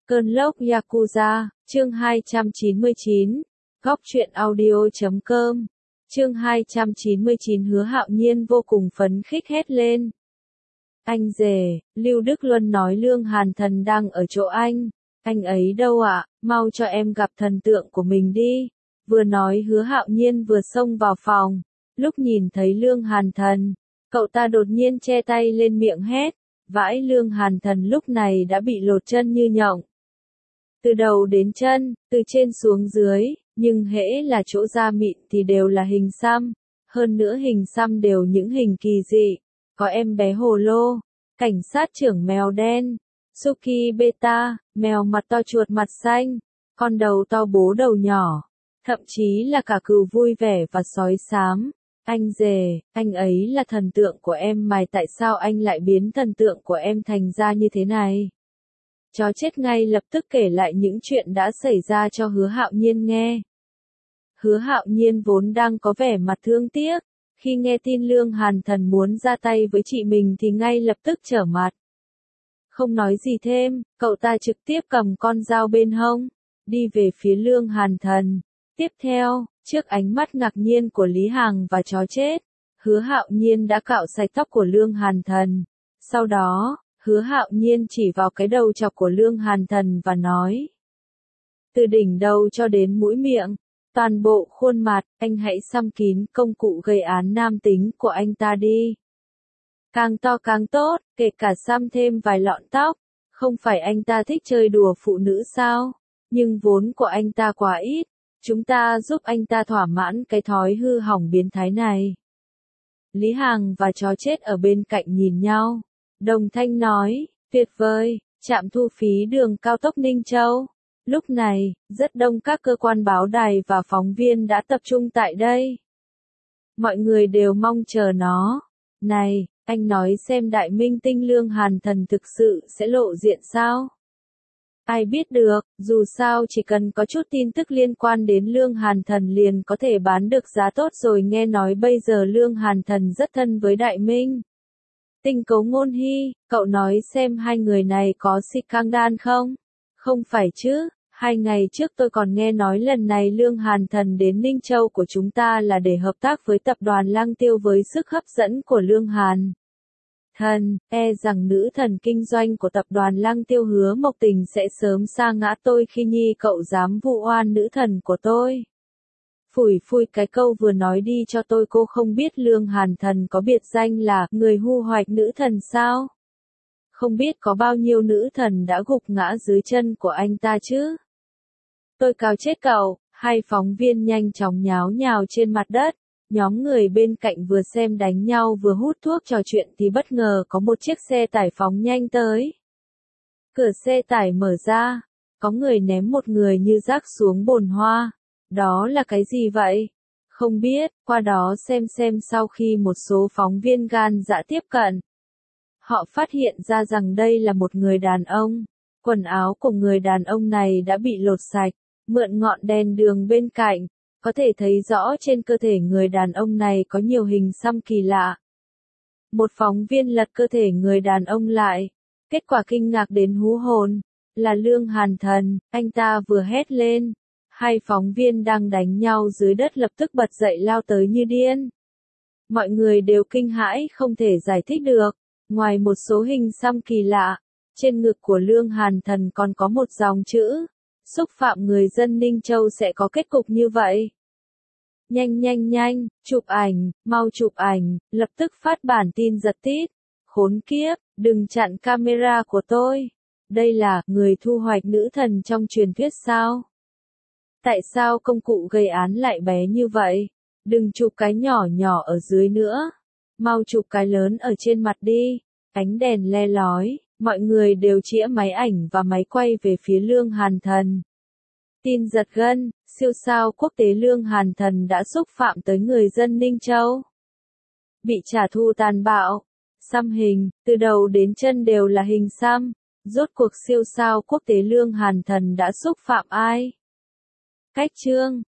Cơn lốc Yakuza, chương 299, Góc truyện audio.com, chương 299 Hứa Hạo Nhiên vô cùng phấn khích hét lên. Anh rể, Lưu Đức Luân nói Lương Hàn Thần đang ở chỗ anh ấy đâu ạ, mau cho em gặp thần tượng của mình đi. Vừa nói Hứa Hạo Nhiên vừa xông vào phòng, lúc nhìn thấy Lương Hàn Thần, cậu ta đột nhiên che tay lên miệng hét, vãi Lương Hàn Thần lúc này đã bị lột chân như nhộng. Từ đầu đến chân, từ trên xuống dưới, nhưng hễ là chỗ da mịn thì đều là hình xăm, hơn nữa hình xăm đều những hình kỳ dị, có em bé hồ lô, cảnh sát trưởng mèo đen, Suki Beta, mèo mặt to chuột mặt xanh, con đầu to bố đầu nhỏ, thậm chí là cả cừu vui vẻ và sói xám. Anh rể, anh ấy là thần tượng của em mà tại sao anh lại biến thần tượng của em thành ra như thế này? Chó chết ngay lập tức kể lại những chuyện đã xảy ra cho Hứa Hạo Nhiên nghe. Hứa Hạo Nhiên vốn đang có vẻ mặt thương tiếc, khi nghe tin Lương Hàn Thần muốn ra tay với chị mình thì ngay lập tức trở mặt. Không nói gì thêm, cậu ta trực tiếp cầm con dao bên hông, đi về phía Lương Hàn Thần. Tiếp theo, trước ánh mắt ngạc nhiên của Lý Hằng và chó chết, Hứa Hạo Nhiên đã cạo sạch tóc của Lương Hàn Thần. Sau đó, Hứa Hạo Nhiên chỉ vào cái đầu chọc của Lương Hàn Thần và nói. Từ đỉnh đầu cho đến mũi miệng, toàn bộ khuôn mặt, anh hãy xăm kín công cụ gây án nam tính của anh ta đi. Càng to càng tốt, kể cả xăm thêm vài lọn tóc, không phải anh ta thích chơi đùa phụ nữ sao? Nhưng vốn của anh ta quá ít, chúng ta giúp anh ta thỏa mãn cái thói hư hỏng biến thái này. Lý Hằng và chó chết ở bên cạnh nhìn nhau. Đồng thanh nói, tuyệt vời, trạm thu phí đường cao tốc Ninh Châu. Lúc này, rất đông các cơ quan báo đài và phóng viên đã tập trung tại đây. Mọi người đều mong chờ nó. Này, anh nói xem đại minh tinh Lương Hàn Thần thực sự sẽ lộ diện sao? Ai biết được, dù sao chỉ cần có chút tin tức liên quan đến Lương Hàn Thần liền có thể bán được giá tốt rồi. Nghe nói bây giờ Lương Hàn Thần rất thân với đại minh tinh Cấu Ngôn Hy, cậu nói xem hai người này có scandal không? Không phải chứ, 2 ngày trước tôi còn nghe nói lần này Lương Hàn Thần đến Ninh Châu của chúng ta là để hợp tác với tập đoàn Lăng Tiêu với sức hấp dẫn của Lương Hàn Thần, rằng nữ thần kinh doanh của tập đoàn Lăng Tiêu Hứa Mộc Tình sẽ sớm sa ngã tôi khi nhi cậu dám vu oan nữ thần của tôi. Phủi phui cái câu vừa nói đi cho tôi, cô không biết Lương Hàn Thần có biệt danh là người hu hoạch nữ thần sao? Không biết có bao nhiêu nữ thần đã gục ngã dưới chân của anh ta chứ? Tôi cào chết cậu. Hai phóng viên nhanh chóng nháo nhào trên mặt đất. Nhóm người bên cạnh vừa xem đánh nhau vừa hút thuốc trò chuyện thì bất ngờ có một chiếc xe tải phóng nhanh tới. Cửa xe tải mở ra, có người ném một người như rác xuống bồn hoa. Đó là cái gì vậy? Không biết, qua đó xem sau khi một số phóng viên gan dạ tiếp cận. Họ phát hiện ra rằng đây là một người đàn ông. Quần áo của người đàn ông này đã bị lột sạch, mượn ngọn đèn đường bên cạnh. Có thể thấy rõ trên cơ thể người đàn ông này có nhiều hình xăm kỳ lạ. Một phóng viên lật cơ thể người đàn ông lại. Kết quả kinh ngạc đến hú hồn. Là Lương Hàn Thần, anh ta vừa hét lên. Hai phóng viên đang đánh nhau dưới đất lập tức bật dậy lao tới như điên. Mọi người đều kinh hãi không thể giải thích được. Ngoài một số hình xăm kỳ lạ, trên ngực của Lương Hàn Thần còn có một dòng chữ. Xúc phạm người dân Ninh Châu sẽ có kết cục như vậy. Nhanh, chụp ảnh, mau chụp ảnh, lập tức phát bản tin giật tít. Khốn kiếp, đừng chặn camera của tôi. Đây là người thu hoạch nữ thần trong truyền thuyết sao? Tại sao công cụ gây án lại bé như vậy? Đừng chụp cái nhỏ nhỏ ở dưới nữa. Mau chụp cái lớn ở trên mặt đi. Ánh đèn le lói, mọi người đều chĩa máy ảnh và máy quay về phía Lương Hàn Thần. Tin giật gân, siêu sao quốc tế Lương Hàn Thần đã xúc phạm tới người dân Ninh Châu. Bị trả thù tàn bạo, xăm hình, từ đầu đến chân đều là hình xăm. Rốt cuộc siêu sao quốc tế Lương Hàn Thần đã xúc phạm ai? Cách chương